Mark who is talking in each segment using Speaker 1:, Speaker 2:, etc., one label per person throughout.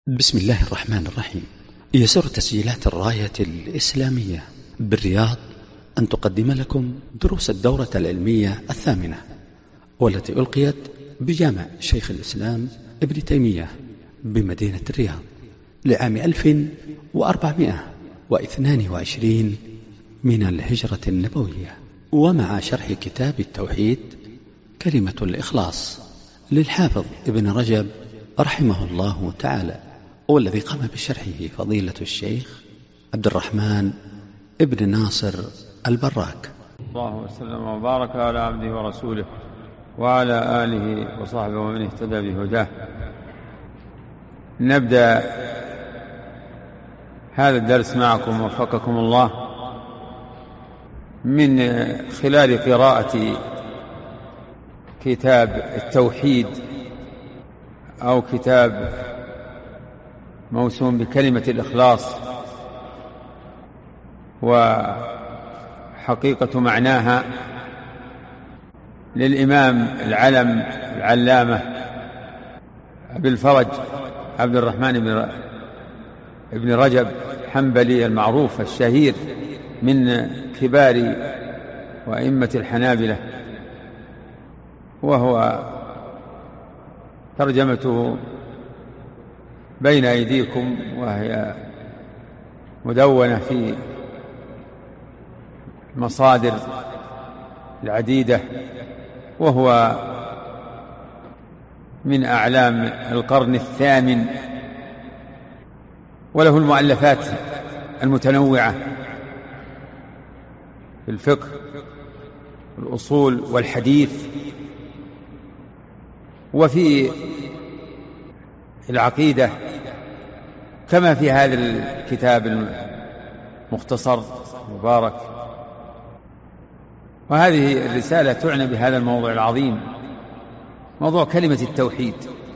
Speaker 1: بسم الله الرحمن الرحيم. يسر تسجيلات الراية الإسلامية بالرياض أن تقدم لكم دروس الدورة العلمية 8، والتي ألقيت بجامع شيخ الإسلام ابن تيمية بمدينة الرياض لعام 1422 من الهجرة النبوية، ومع شرح كتاب التوحيد كلمة الإخلاص للحافظ ابن رجب رحمه الله تعالى، والذي قام بشرحه فضيلة الشيخ عبد الرحمن ابن ناصر البراك.
Speaker 2: الله وسلم وبارك على عبده ورسوله وعلى آله وصحبه ومن اهتدى بهداه. نبدأ هذا الدرس معكم وفقكم الله من خلال قراءة كتاب التوحيد أو كتاب موسوم بكلمة الإخلاص وحقيقة معناها للإمام العلم العلامة أبي الفرج عبد الرحمن ابن رجب حنبلي المعروف الشهير من كبار وأئمة الحنابلة، وهو ترجمته بين أيديكم وهي مدونة في مصادر العديدة، وهو من أعلام القرن الثامن، وله المؤلفات المتنوعة في الفقه الأصول والحديث وفي العقيدة، كما في هذا الكتاب المختصر المبارك. وهذه الرسالة تعنى بهذا الموضوع العظيم، موضوع كلمة التوحيد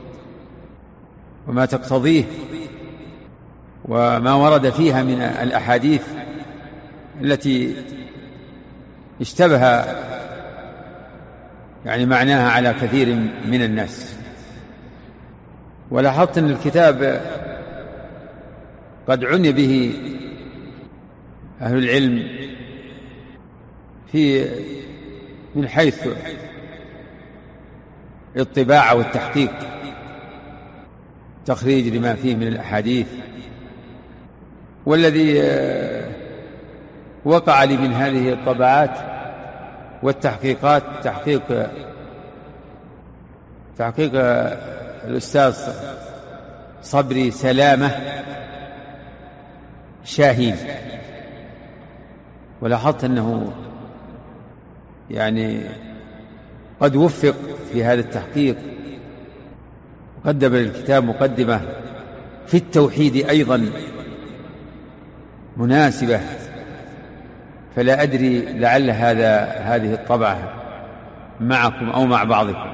Speaker 2: وما تقتضيه وما ورد فيها من الأحاديث التي اشتبه معناها على كثير من الناس. ولاحظت أن الكتاب قد عني به أهل العلم من حيث الطباعة والتحقيق، تخريج لما فيه من الأحاديث. والذي وقع لي من هذه الطبعات والتحقيقات تحقيق الأستاذ صبري سلامة شاهين، ولاحظت أنه قد وفق في هذا التحقيق، وقدم للكتاب مقدمة في التوحيد أيضا مناسبة، فلا أدري لعل هذه الطبعة معكم أو مع بعضكم.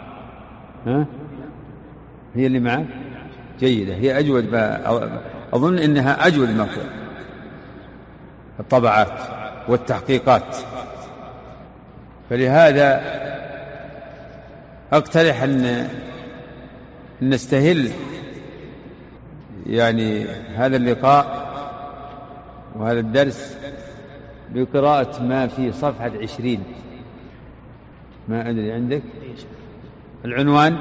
Speaker 2: هي اللي معك جيدة، هي أجود أظن إنها أجود ما الطبعات والتحقيقات. فلهذا أقترح أن نستهل هذا اللقاء وهذا الدرس بقراءة ما في صفحة 20. ما أدري عندك العنوان؟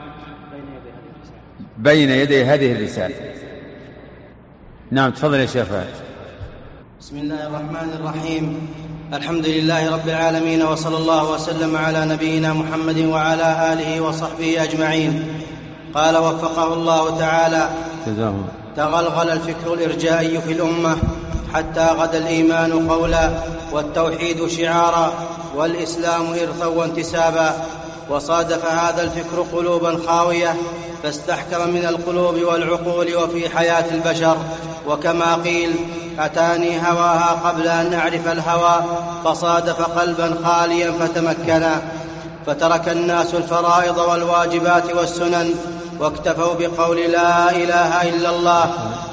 Speaker 2: بين يدي هذه الرسالة. نعم، تفضل يا شيخ.
Speaker 3: بسم الله الرحمن الرحيم. الحمد لله رب العالمين، وصلى الله وسلم على نبينا محمد وعلى آله وصحبه أجمعين. قال وفقه الله تعالى: تغلغل الفكر الإرجائي في الأمة حتى غدا الإيمان قولا، والتوحيد شعارا، والإسلام إرثا وانتسابا. وصادف هذا الفكر قلوبا خاوية، فاستحكم من القلوب والعقول وفي حياة البشر. وكما قيل: أتاني هواها قبل أن أعرف الهوى، فصادف قلبا خاليا فتمكنا. فترك الناس الفرائض والواجبات والسنن، واكتفوا بقول لا إله إلا الله،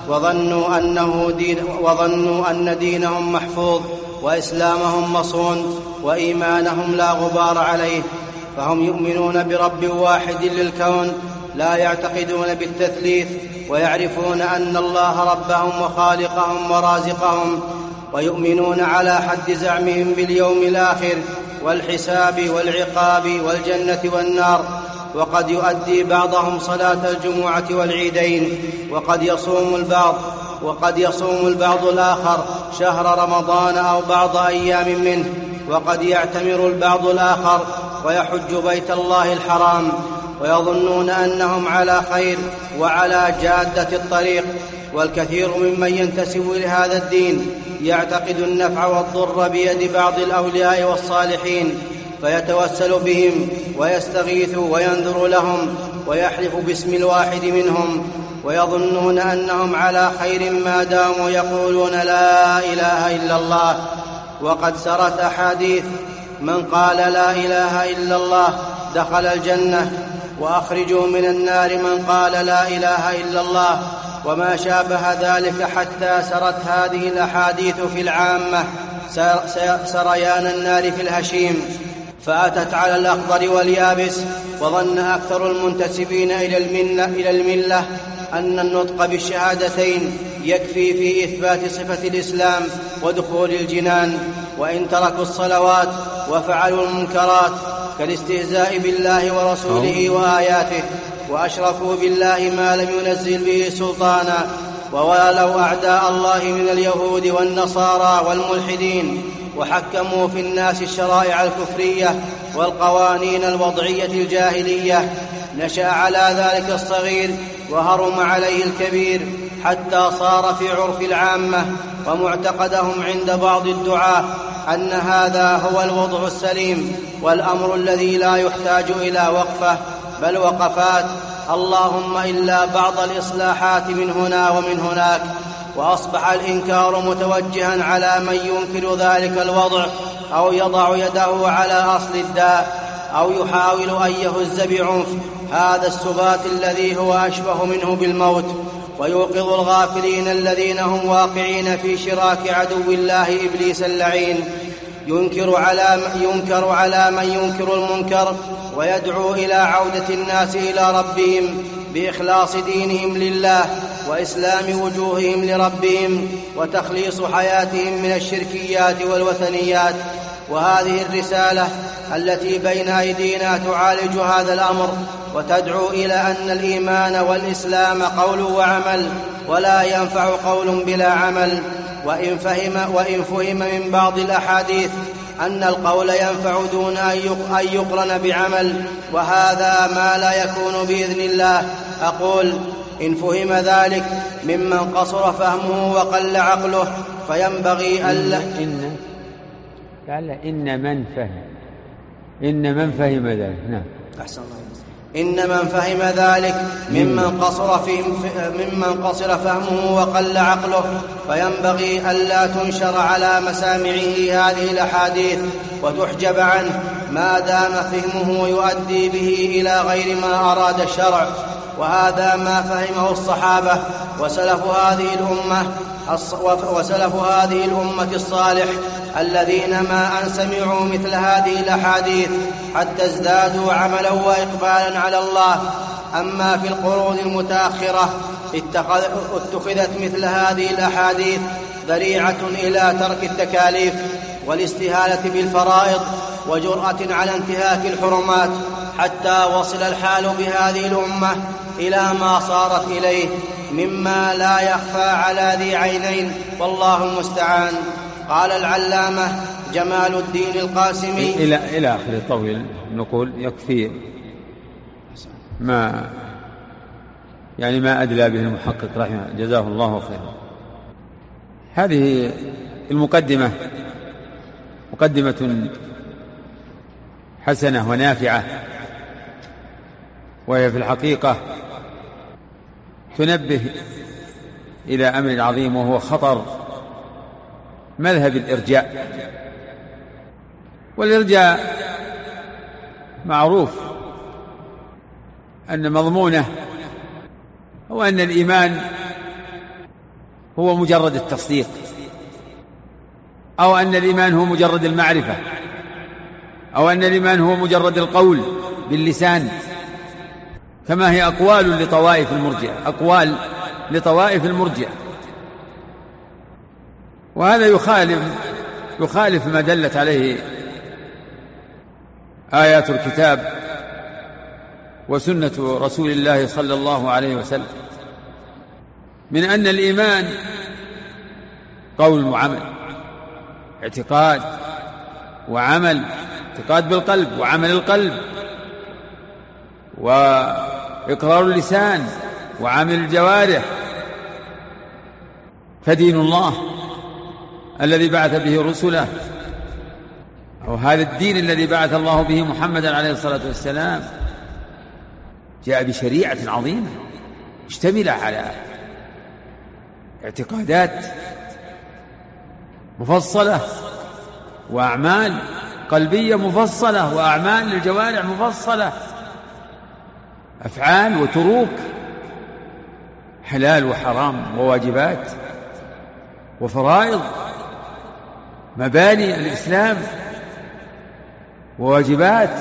Speaker 3: وظنوا أن دينهم محفوظ، وإسلامهم مصون، وإيمانهم لا غبار عليه. فهم يؤمنون برب واحد للكون، لا يعتقدون بالتثليث، ويعرفون أن الله ربهم وخالقهم ورازقهم، ويؤمنون على حد زعمهم باليوم الآخر والحساب والعقاب والجنة والنار. وقد يؤدي بعضهم صلاة الجمعة والعيدين، وقد يصوم البعض الآخر شهر رمضان أو بعض أيام منه، وقد يعتمر البعض الآخر ويحج بيت الله الحرام، ويظنون أنهم على خير وعلى جادة الطريق. والكثير ممن ينتسب لهذا الدين يعتقد النفع والضر بيد بعض الأولياء والصالحين، فيتوسل بهم ويستغيث وينذر لهم ويحلف باسم الواحد منهم، ويظنون أنهم على خير ما داموا يقولون لا إله إلا الله. وقد سرت أحاديث: من قال لا إله إلا الله دخل الجنة، وأخرجوا من النار من قال لا إله إلا الله، وما شابه ذلك، حتى سرت هذه الأحاديث في العامة سريان النار في الهشيم، فأتت على الأخضر واليابس. وظن أكثر المنتسبين إلى الملة أن النطق بالشهادتين يكفي في إثبات صفة الإسلام ودخول الجنان، وإن تركوا الصلوات وفعلوا المنكرات كالاستهزاء بالله ورسوله وآياته، وأشركوا بالله ما لم ينزل به سلطانا، ووالوا أعداء الله من اليهود والنصارى والملحدين، وحكموا في الناس الشرائع الكفرية والقوانين الوضعية الجاهلية، نشأ على ذلك الصغير وهرم عليه الكبير، حتى صار في عرف العامة ومعتقدهم عند بعض الدعاة أن هذا هو الوضع السليم، والأمر الذي لا يحتاج إلى وقفة بل وقفات، اللهم إلا بعض الإصلاحات من هنا ومن هناك. وأصبح الإنكار متوجها على من ينكر ذلك الوضع، أو يضع يده على أصل الداء، أو يحاول أن يهز بعنف هذا السبات الذي هو أشبه منه بالموت، ويوقظ الغافلين الذين هم واقعين في شراك عدو الله إبليس اللعين. ينكر على من ينكر المنكر، ويدعو إلى عودة الناس إلى ربهم بإخلاص دينهم لله، وإسلام وجوههم لربهم، وتخليص حياتهم من الشركيات والوثنيات. وهذه الرسالة التي بين أيدينا تعالج هذا الأمر، وتدعو إلى أن الإيمان والإسلام قول وعمل، ولا ينفع قول بلا عمل. وإن فهم من بعض الأحاديث أن القول ينفع دون أن يقرن بعمل، وهذا ما لا يكون بإذن الله، أقول: إن فهم ذلك ممن قصر فهمه وقل عقله فينبغي ألا
Speaker 2: إن من فهم ذلك. نعم.
Speaker 3: إن من فهم ذلك ممن قصر فهمه وقل عقله فينبغي ألا تنشر على مسامعه هذه الأحاديث وتحجب عنه ما دام فهمه يؤدي به إلى غير ما أراد الشرع. وهذا ما فهمه الصحابة وسلف هذه الأمة الصالح، الذين ما أن سمعوا مثل هذه الأحاديث حتى ازدادوا عملا وإقبالا على الله. أما في القرون المتأخرة اتخذت مثل هذه الأحاديث ذريعة إلى ترك التكاليف والاستهانة بالفرائض وجرأة على انتهاك الحرمات، حتى وصل الحال بهذه الأمة إلى ما صارت إليه مما لا يخفى على ذي عينين، والله المستعان. قال العلامة جمال الدين القاسمي
Speaker 2: إلى آخر طويل، نقول يكفي ما أدلى به المحقق رحمه جزاه الله خيرا. هذه المقدمة مقدمة حسنة ونافعة، وهي في الحقيقة تنبه إلى أمر عظيم، وهو خطر مذهب الإرجاء. والإرجاء معروف أن مضمونه هو أن الإيمان هو مجرد التصديق، أو أن الإيمان هو مجرد المعرفة، أو أن الإيمان هو مجرد القول باللسان، كما هي أقوال لطوائف المرجئة، أقوال لطوائف المرجئة. وهذا يخالف ما دلت عليه آيات الكتاب وسنة رسول الله صلى الله عليه وسلم، من أن الإيمان قول وعمل، اعتقاد وعمل، اعتقاد بالقلب وعمل القلب، وإقرار اللسان وعمل الجوارح. فدين الله الذي بعث به رسله، أو هذا الدين الذي بعث الله به محمدا عليه الصلاة والسلام، جاء بشريعة عظيمة مشتملة على اعتقادات مفصلة وأعمال قلبية مفصلة وأعمال للجوارح مفصلة، أفعال وتروك، حلال وحرام وواجبات وفرائض، مباني الإسلام وواجبات.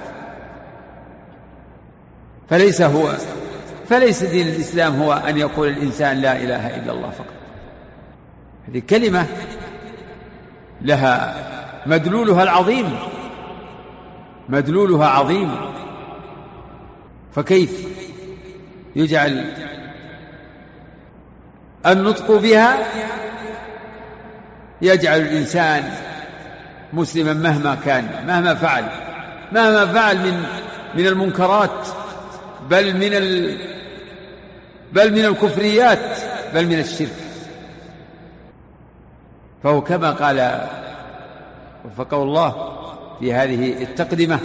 Speaker 2: فليس دين الإسلام هو أن يقول الإنسان لا إله إلا الله فقط. هذه كلمة لها مدلولها العظيم، مدلولها عظيم، فكيف يجعل النطق بها يجعل الإنسان مسلما مهما كان، مهما فعل من المنكرات، بل من الكفريات، بل من الشرك. فهو كما قال وفقه الله في هذه التقدمة: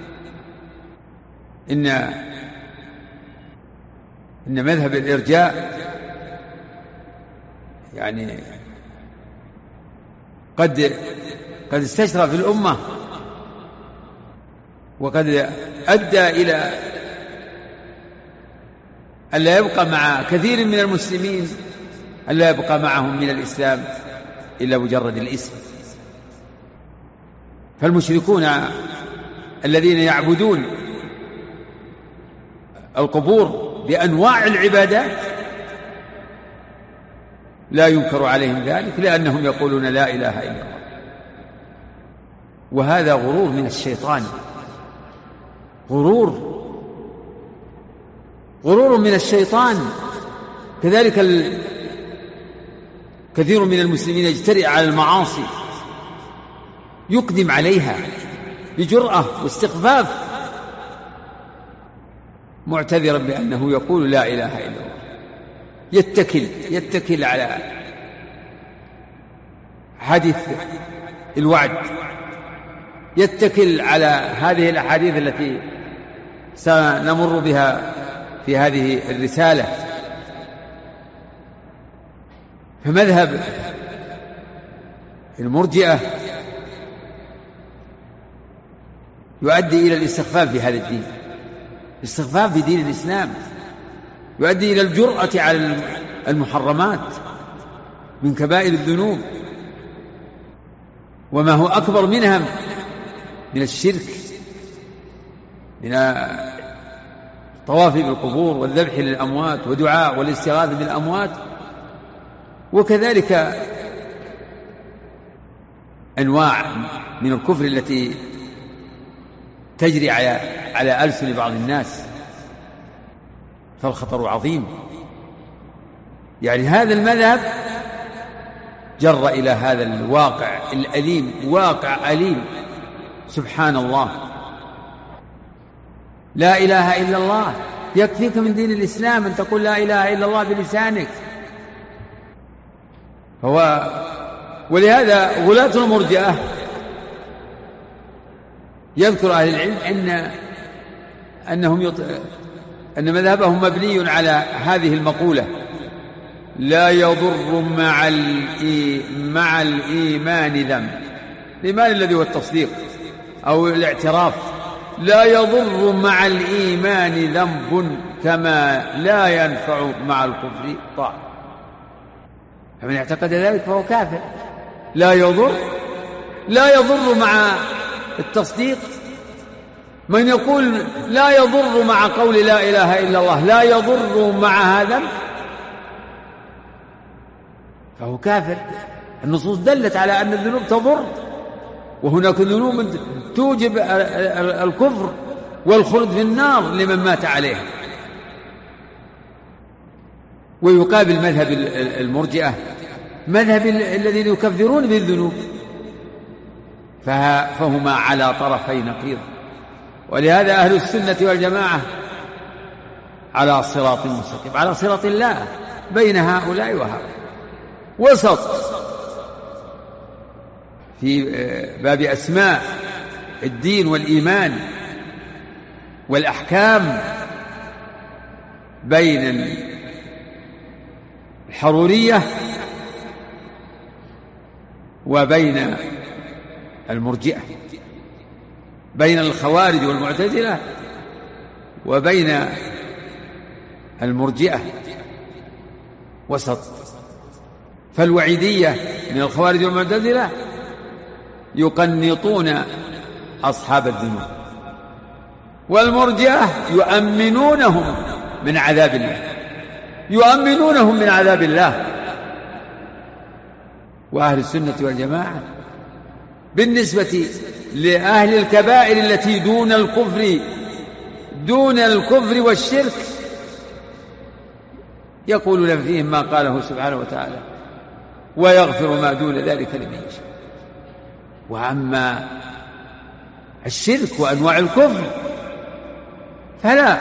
Speaker 2: إن مذهب الإرجاء يعني قد استشرى في الأمة، وقد أدى إلى أن لا يبقى مع كثير من المسلمين، أن لا يبقى معهم من الإسلام إلا مجرد الاسم. فالمشركون الذين يعبدون القبور بأنواع العبادات لا ينكر عليهم ذلك، لأنهم يقولون لا إله إلا الله. وهذا غرور من الشيطان، غرور من الشيطان. كذلك كثير من المسلمين يجترئ على المعاصي، يقدم عليها بجرأة واستخفاف، معتذرا بأنه يقول لا إله إلا الله، يتكل على حديث الوعد، يتكل على هذه الأحاديث التي سنمر بها في هذه الرسالة. فمذهب المرجئة يؤدي إلى الاستخفاف بهذا الدين، الاستخفاف بدين الإسلام، يؤدي إلى الجرأة على المحرمات من كبائر الذنوب، وما هو أكبر منها من الشرك، من الطواف بالقبور والذبح للأموات ودعاء والاستغاثة بالأموات. وكذلك أنواع من الكفر التي تجري على ألسن بعض الناس، فالخطر عظيم. يعني هذا المذهب جر إلى هذا الواقع الأليم، واقع أليم، سبحان الله. لا إله إلا الله يكفيك من دين الإسلام أن تقول لا إله إلا الله بلسانك. ولهذا غلاة المرجئة يذكر أهل العلم أن مذهبهم مبني على هذه المقولة: لا يضر مع الإيمان ذنب. الإيمان الذي هو التصديق أو الاعتراف، لا يضر مع الإيمان ذنب كما لا ينفع مع الكفر طاعة. فمن اعتقد ذلك فهو كافر. لا يضر مع التصديق من يقول لا يضر مع قول لا إله إلا الله لا يضر مع هذا فهو كافر. النصوص دلت على أن الذنوب تضر، وهناك ذنوب توجب الكفر والخلد في النار لمن مات عليها. ويقابل مذهب المرجئة مذهب الذين يكفرون بالذنوب، فهما على طرفي نقيض. ولهذا أهل السنة والجماعة على صراط مستقيم، على صراط الله بين هؤلاء وهؤلاء، وسط في باب أسماء الدين والإيمان والأحكام بين الحرورية وبين المرجئة، بين الخوارج والمعتزلة وبين المرجئة وسط. فالوعيدية من الخوارج والمعتزلة يقنطون أصحاب الذنوب، والمرجئة يؤمنونهم من عذاب الله، يؤمنونهم من عذاب الله. وأهل السنة والجماعة بالنسبة لأهل الكبائر التي دون الكفر والشرك يقولون فيهم ما قاله سبحانه وتعالى ويغفر ما دون ذلك لمن يشاء. وأما الشرك وأنواع الكفر فلا،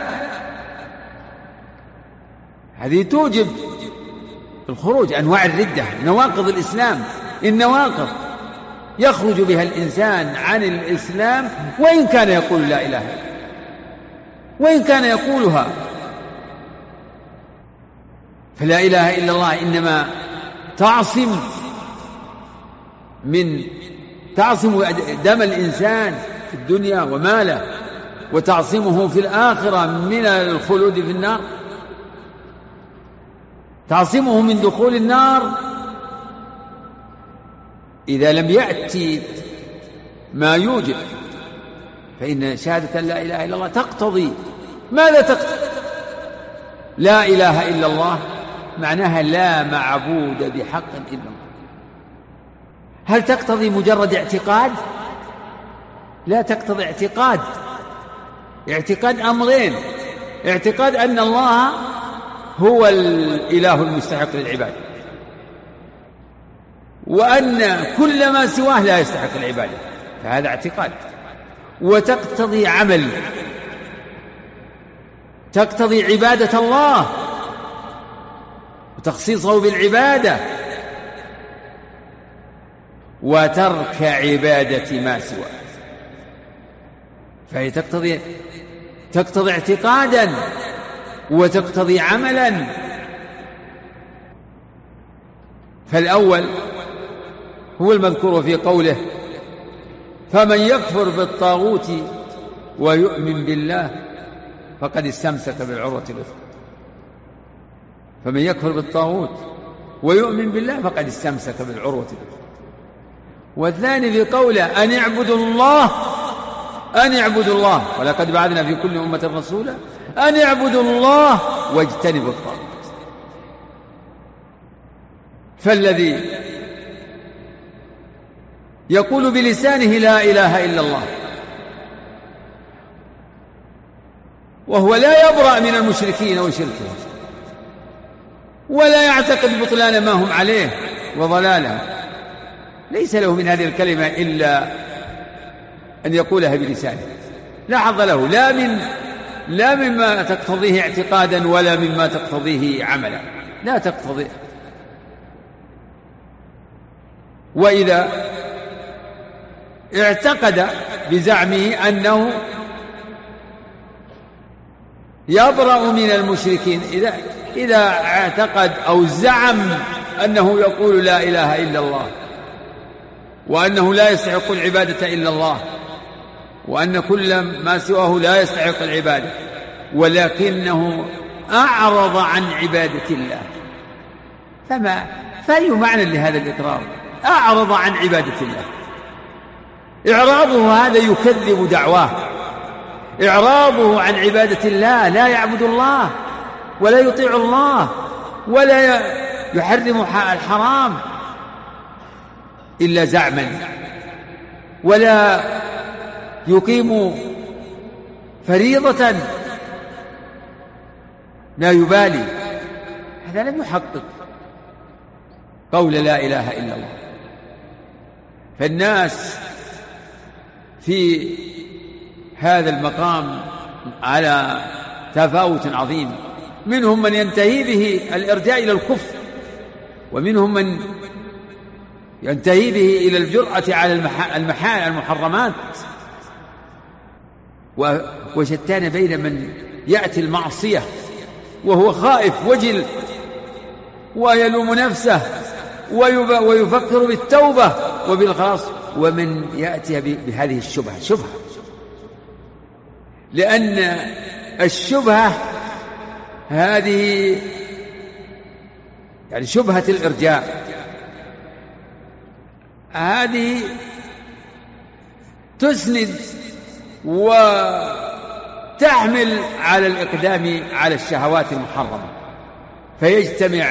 Speaker 2: هذه توجب الخروج. أنواع الردة، نواقض الإسلام، النواقض يخرج بها الإنسان عن الإسلام وإن كان يقول لا إله إلا الله، وإن كان يقولها. فلا إله إلا الله إنما تعصم دم الإنسان في الدنيا وماله، وتعصمه في الآخرة من الخلود في النار، تعصمه من دخول النار إذا لم يأتي ما يوجب. فإن شهادة لا إله إلا الله تقتضي ماذا تقتضي؟ لا إله إلا الله معناها لا معبود بحق إلا الله. هل تقتضي مجرد اعتقاد؟ لا تقتضي اعتقاد أمرين: اعتقاد أن الله هو الإله المستحق للعبادة، وأن كل ما سواه لا يستحق العبادة، فهذا اعتقاد. وتقتضي عمل، تقتضي عبادة الله وتخصيصه بالعبادة وترك عبادة ما سواه. فهي تقتضي اعتقادا وتقتضي عملا. فالأول هو المذكور في قوله: فمن يكفر بالطاغوت ويؤمن بالله فقد استمسك بالعروة الوثقى. فمن يكفر بالطاغوت ويؤمن بالله فقد استمسك بالعروة الوثقى. والثاني في قوله: أن اعبدوا الله ولقد بعثنا في كل أمة رسولا أن اعبدوا الله واجتنبوا الطاغوت. فالذي يقول بلسانه لا إله إلا الله وهو لا يبرأ من المشركين وشركهم ولا يعتقد بطلان ما هم عليه وضلاله، ليس له من هذه الكلمة إلا أن يقولها بلسانه، لا حظ له لا مما تقتضيه اعتقادا ولا مما تقتضيه عملا، لا تقتضيه. وإذا اعتقد بزعمه أنه يبرأ من المشركين، إذا اعتقد أو زعم أنه يقول لا إله إلا الله وأنه لا يستحق العبادة إلا الله وأن كل ما سواه لا يستحق العبادة، ولكنه أعرض عن عبادة الله، فأي معنى لهذا الإقرار؟ أعرض عن عبادة الله. إعراضه هذا يكذب دعواه، إعراضه عن عبادة الله، لا يعبد الله ولا يطيع الله ولا يحرم الحرام إلا زعما، ولا يقيم فريضة، لا يبالي، هذا لم يحقق قول لا إله إلا الله. فالناس في هذا المقام على تفاوت عظيم، منهم من ينتهي به الإرجاء إلى الكفر، ومنهم من ينتهي به إلى الجرأة على المحرمات، وشتان بين من يأتي المعصية وهو خائف وجل ويلوم نفسه ويفكر بالتوبة وبالخلاص، ومن يأتي بهذه الشبهة، لأن الشبهة هذه يعني شبهة الإرجاء هذه تسند وتحمل على الإقدام على الشهوات المحرمة، فيجتمع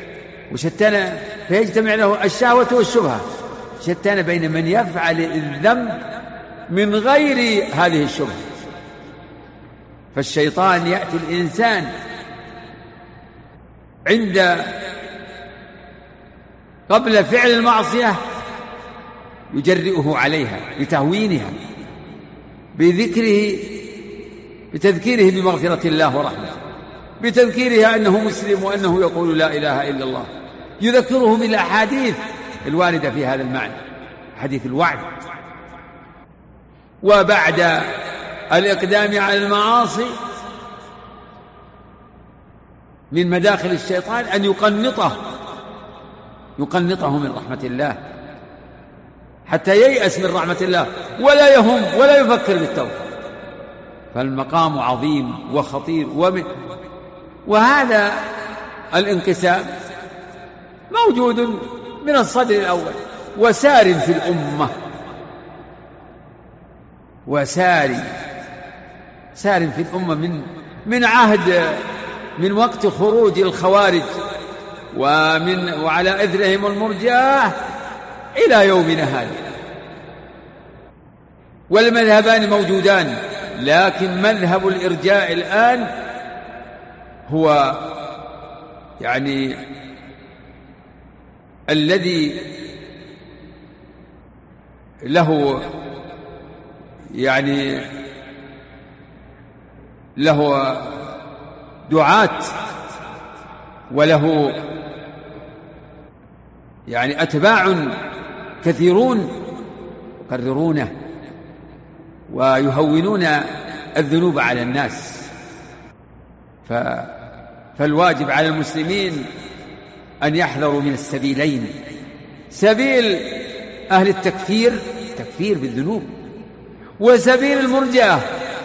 Speaker 2: له الشهوة والشبهة، شتان بين من يفعل الذنب من غير هذه الشبهة. فالشيطان يأتي الإنسان قبل فعل المعصية يجرئه عليها بتهوينها، بتذكيره بمغفرة الله ورحمته، بتذكيره أنه مسلم وأنه يقول لا إله إلا الله، يذكره بالأحاديث الواردة في هذا المعنى، حديث الوعد. وبعد الإقدام على المعاصي من مداخل الشيطان أن يقنطه من رحمة الله حتى ييأس من رحمة الله ولا يهم ولا يفكر بالتوبة. فالمقام عظيم وخطير، وهذا الانقسام موجود من الصدر الأول وسار في الأمة، سار في الأمة من وقت خروج الخوارج وعلى إثرهم المرجئة إلى يومنا هذا. والمذهبان موجودان، لكن مذهب الإرجاء الآن هو يعني الذي له دعاة وله أتباع كثيرون يقررونه ويهونون الذنوب على الناس. فالواجب على المسلمين أن يحذروا من السبيلين، سبيل أهل التكفير بالذنوب، وسبيل المرجئة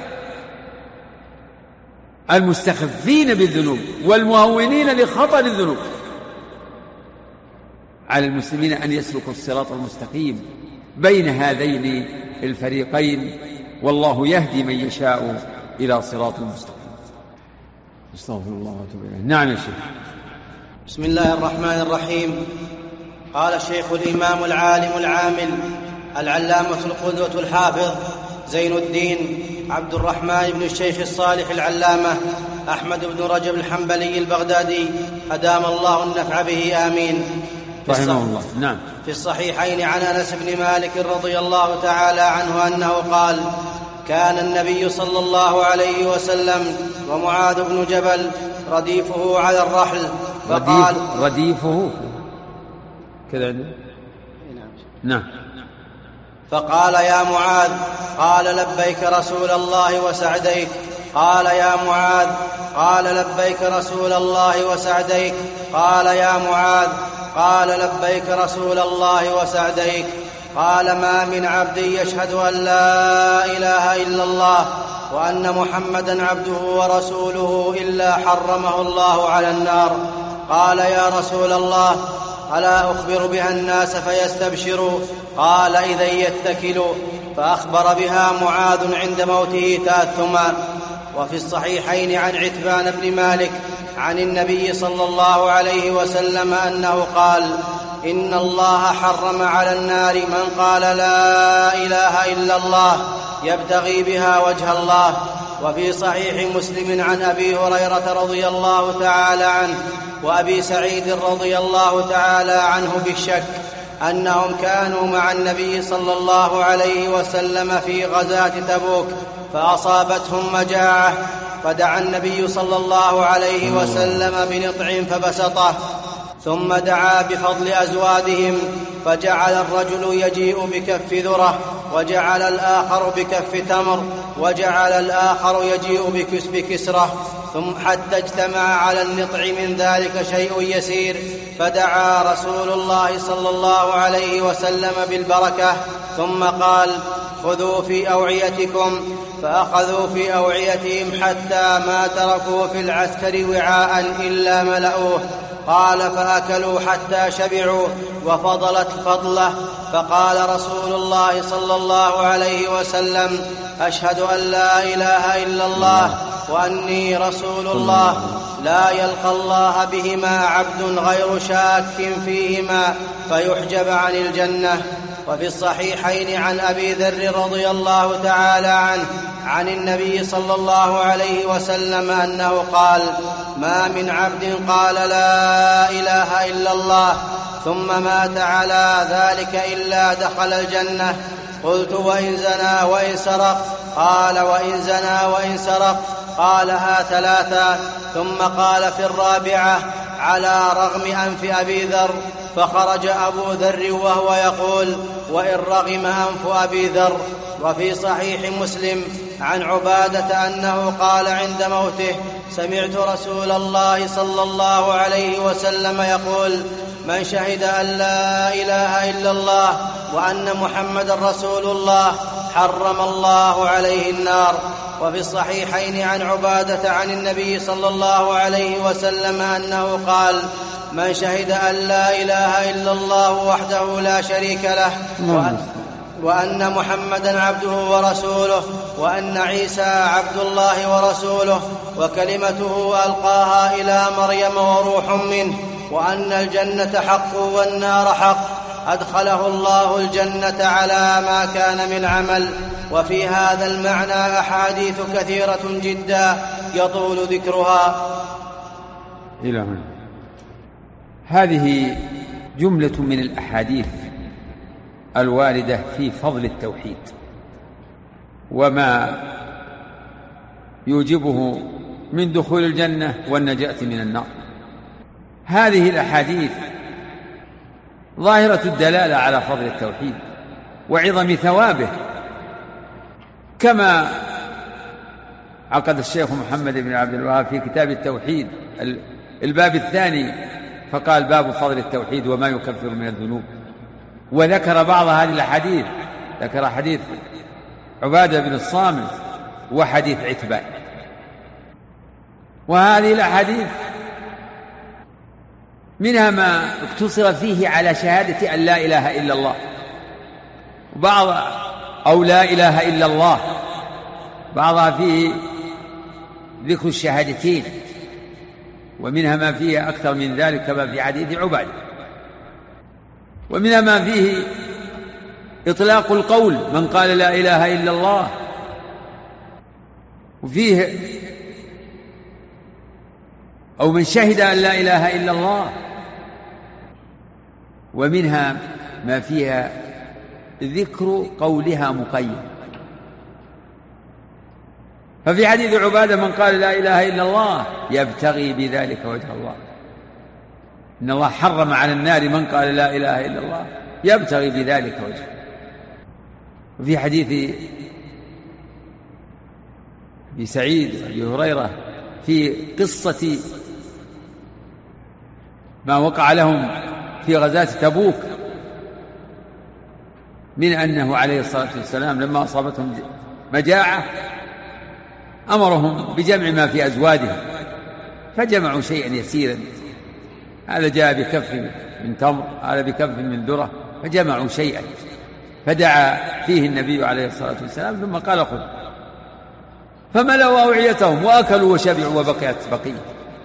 Speaker 2: المستخفين بالذنوب والمهونين لخطر الذنوب. على المسلمين أن يسلكوا الصراط المستقيم بين هذين الفريقين، والله يهدي من يشاء إلى صراط مستقيم. استغفر الله واتوب إليه. نعم يا شيخ.
Speaker 3: بسم الله الرحمن الرحيم. قال الشيخ الإمام العالم العامل العلامة القدوة الحافظ زين الدين عبد الرحمن بن الشيخ الصالح العلامة أحمد بن رجب الحنبلي البغدادي أدام الله النفع به آمين
Speaker 2: رحمه الله. نعم.
Speaker 3: في الصحيحين عن أنس بن مالك رضي الله تعالى عنه أنه قال: كان النبي صلى الله عليه وسلم ومعاذ بن جبل رديفه على الرحل فقال
Speaker 2: رديفه كذا. نعم.
Speaker 3: فقال: يا معاذ. قال: لبيك رسول الله وسعديك. قال: يا معاذ. قال: لبيك رسول الله وسعديك. قال: يا معاذ. قال: لبيك رسول الله وسعديك. قال: ما من عبد يشهد أن لا إله إلا الله وأن محمدا عبده ورسوله إلا حرمه الله على النار. قال: يا رسول الله، ألا أخبر بها الناس فيستبشروا؟ قال: إذا يتكلوا. فأخبر بها معاذ عند موته تأثما. وفي الصحيحين عن عتبان بن مالك عن النبي صلى الله عليه وسلم أنه قال: إن الله حرم على النار من قال لا إله إلا الله يبتغي بها وجه الله. وفي صحيح مسلم عن أبي هريرة رضي الله تعالى عنه وأبي سعيد رضي الله تعالى عنه بالشك أنهم كانوا مع النبي صلى الله عليه وسلم في غزاة تبوك فأصابتهم مجاعة، فدعا النبي صلى الله عليه وسلم بنطع فبسطه، ثم دعا بفضل أزوادهم، فجعل الرجل يجيء بكف ذرة، وجعل الآخر بكف تمر، وجعل الآخر يجيء بكسرة، ثم حتى اجتمع على النطع من ذلك شيء يسير، فدعا رسول الله صلى الله عليه وسلم بالبركة، ثم قال: خذوا في أوعيتكم. فأخذوا في أوعيتهم حتى ما تركوا في العسكر وعاء إلا ملأوه. قال: فأكلوا حتى شبعوا وفضلت فضله، فقال رسول الله صلى الله عليه وسلم: أشهد أن لا إله إلا الله وأني رسول الله، لا يلقى الله بهما عبد غير شاك فيهما فيحجب عن الجنة. وفي الصحيحين عن أبي ذر رضي الله تعالى عنه عن النبي صلى الله عليه وسلم أنه قال: ما من عبد قال لا إله إلا الله ثم مات على ذلك إلا دخل الجنة. قلت: وإن زنى وإن سرق؟ قال: وإن زنى وإن سرق. قالها ثلاثا، ثم قال في الرابعة: على رغم أنف أبي ذر. فخرج أبو ذر وهو يقول: وإن رغم أنف أبي ذر. وفي صحيح مسلم عن عبادة أنه قال عند موته: سمعت رسول الله صلى الله عليه وسلم يقول: من شهد أن لا إله إلا الله وأن محمد رسول الله حرم الله عليه النار. وفي الصحيحين عن عبادة عن النبي صلى الله عليه وسلم أنه قال: من شهد أن لا إله إلا الله وحده لا شريك له وأن محمدا عبده ورسوله وأن عيسى عبد الله ورسوله وكلمته ألقاها إلى مريم وروح منه وأن الجنة حق والنار حق، أدخله الله الجنة على ما كان من عمل. وفي هذا المعنى أحاديث كثيرة جدا يطول ذكرها.
Speaker 2: إلى هنا. هذه جملة من الأحاديث الواردة في فضل التوحيد وما يوجبه من دخول الجنة والنجاة من النار. هذه الأحاديث ظاهرة الدلالة على فضل التوحيد وعظم ثوابه، كما عقد الشيخ محمد بن عبد الوهاب في كتاب التوحيد الباب الثاني فقال: باب فضل التوحيد وما يكفر من الذنوب، وذكر بعض هذه الأحاديث، ذكر حديث عبادة بن الصامت وحديث عتبان. وهذه الأحاديث منها ما اقتصر فيه على شهادة أن لا إله إلا الله، وبعض أو لا إله إلا الله، بعضها فيه ذكر الشهادتين، ومنها ما فيه أكثر من ذلك كما في حديث عبادة، ومنها ما فيه إطلاق القول من قال لا إله إلا الله، وفيه أو من شهد أن لا إله إلا الله، ومنها ما فيها ذكر قولها مقيد. ففي حديث عبادة من قال لا إله إلا الله يبتغي بذلك وجه الله، إن الله حرم على النار من قال لا إله إلا الله يبتغي بذلك وجهه. وفي حديث أبي سعيد وأبي هريرة في قصة ما وقع لهم في غزاة تبوك من أنه عليه الصلاة والسلام لما أصابتهم مجاعة أمرهم بجمع ما في أزوادهم، فجمعوا شيئا يسيرا، هذا جاء بكف من تمر، هذا بكف من ذرة، فجمعوا شيئا فدعا فيه النبي عليه الصلاة والسلام ثم قال خذ، فملأوا أوعيتهم وأكلوا وشبعوا وبقيت بقية.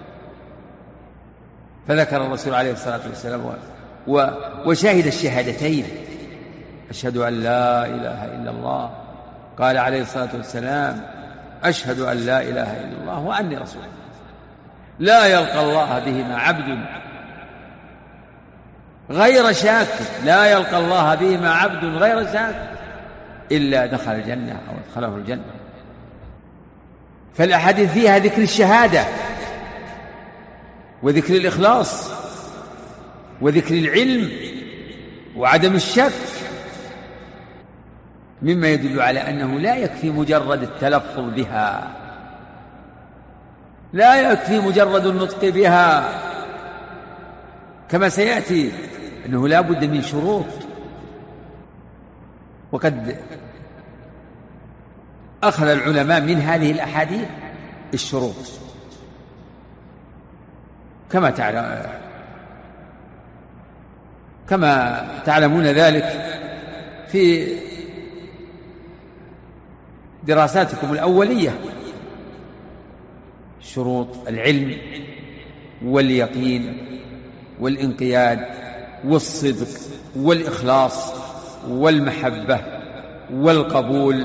Speaker 2: فذكر الرسول عليه الصلاة والسلام وشاهد الشهادتين، أشهد أن لا إله إلا الله، قال عليه الصلاة والسلام أشهد أن لا إله إلا الله وأني رسول الله، لا يلقى الله بهما عبد غير شاك، لا يلقى الله بهما عبد غير شاك إلا دخل الجنة أو ادخله الجنة. فالأحاديث فيها ذكر الشهادة وذكر الإخلاص وذكر العلم وعدم الشك، مما يدل على أنه لا يكفي مجرد التلفظ بها، لا يكفي مجرد النطق بها، كما سيأتي أنه لا بد من شروط. وقد أخذ العلماء من هذه الأحاديث الشروط كما تعلمون ذلك في دراساتكم الأولية، شروط العلم واليقين والانقياد والصدق والإخلاص والمحبة والقبول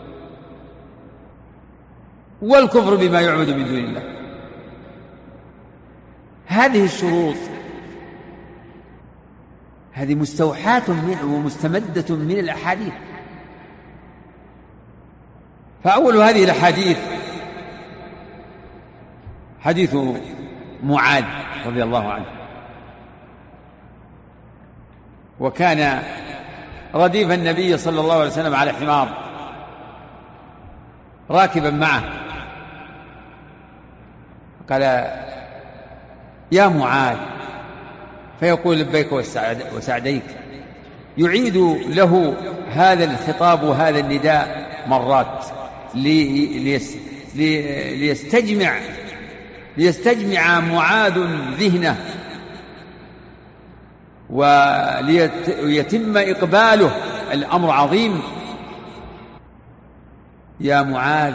Speaker 2: والكفر بما يعبد من دون الله. هذه الشروط هذه مستوحاة ومستمدة من الأحاديث. فأول هذه الأحاديث حديث معاذ رضي الله عنه، وكان رديف النبي صلى الله عليه وسلم على حمار راكبا معه، قال يا معاذ، فيقول لبيك وسعديك، يعيد له هذا الخطاب وهذا النداء مرات ليستجمع معاذ ذهنه وليتم إقباله. الأمر عظيم. يا معاذ،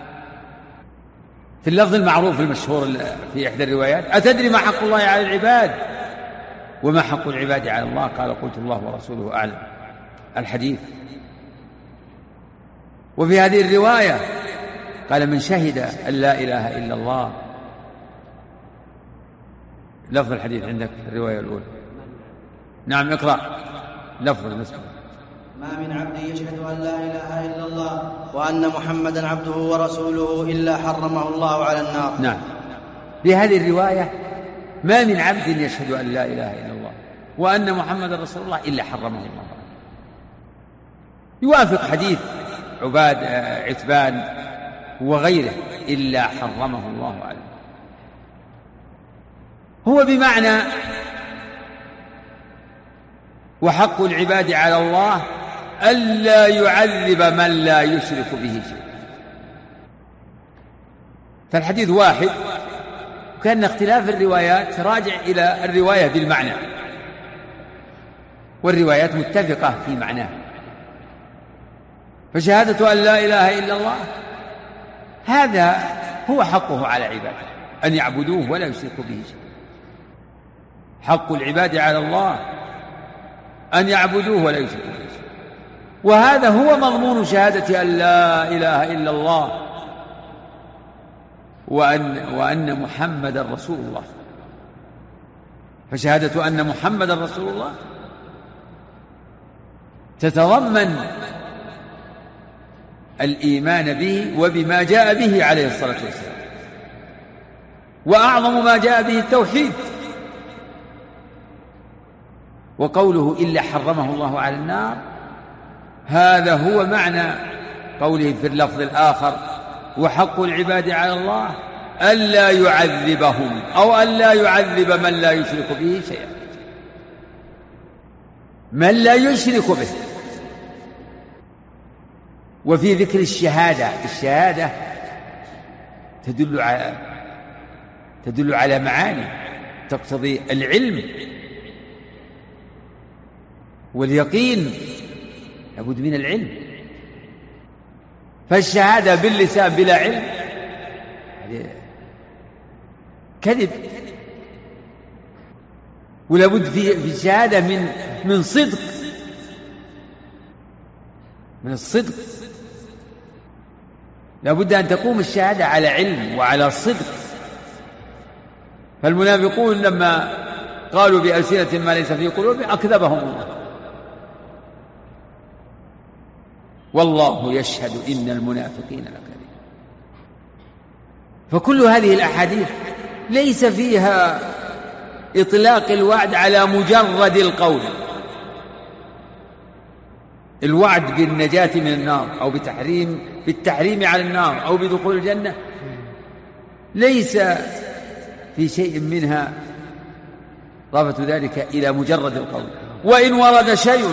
Speaker 2: في اللفظ المعروف المشهور في إحدى الروايات: أتدري ما حق الله على العباد وما حق العباد على الله؟ قال: قلت الله ورسوله أعلم. الحديث. وفي هذه الرواية قال: من شهد أن لا إله إلا الله. لفظ الحديث عندك في الرواية الأولى. نعم، اقرأ لفظ المسلم:
Speaker 3: ما من عبد يشهد أن لا إله إلا الله وأن محمدا عبده ورسوله إلا حرمه الله على النار.
Speaker 2: نعم، في هذه الرواية: ما من عبد يشهد أن لا إله إلا الله وأن محمدا رسول الله إلا حرمه الله على النار. يوافق حديث عتبان وغيره: إلا حرمه الله على النار. هو بمعنى وحق العباد على الله ألا يعذب من لا يشرك به شيئا. فالحديث واحد، وكان اختلاف الروايات راجع إلى الرواية بالمعنى، والروايات متفقة في معناه. فشهادة أن لا إله إلا الله هذا هو حقه على عباده، أن يعبدوه ولا يشركوا به شيئا. حق العباد على الله أن يعبدوه ولا يشركوا به شيئا، وهذا هو مضمون شهادة أن لا إله إلا الله وأن محمد رسول الله. فشهادة أن محمد رسول الله تتضمن الإيمان به وبما جاء به عليه الصلاة والسلام، وأعظم ما جاء به التوحيد. وقوله إلا حرمه الله على النار هذا هو معنى قوله في اللفظ الآخر: وحق العباد على الله ألا يعذبهم أو ألا يعذب من لا يشرك به شيئا، من لا يشرك به. وفي ذكر الشهادة تدل على معاني تقتضي العلم واليقين لابد من العلم. فالشهادة باللسان بلا علم كذب. ولابد في الشهادة من صدق، من الصدق. لابد أن تقوم الشهادة على علم وعلى صدق. فالمنافقون لما قالوا بألسنة ما ليس في قلوبهم أكذبهم الله، والله يشهد إن المنافقين لكاذبون. فكل هذه الأحاديث ليس فيها إطلاق الوعد على مجرد القول، الوعد بالنجاة من النار أو بالتحريم على النار أو بدخول الجنة، ليس في شيء منها ضافة ذلك إلى مجرد القول. وإن ورد شيء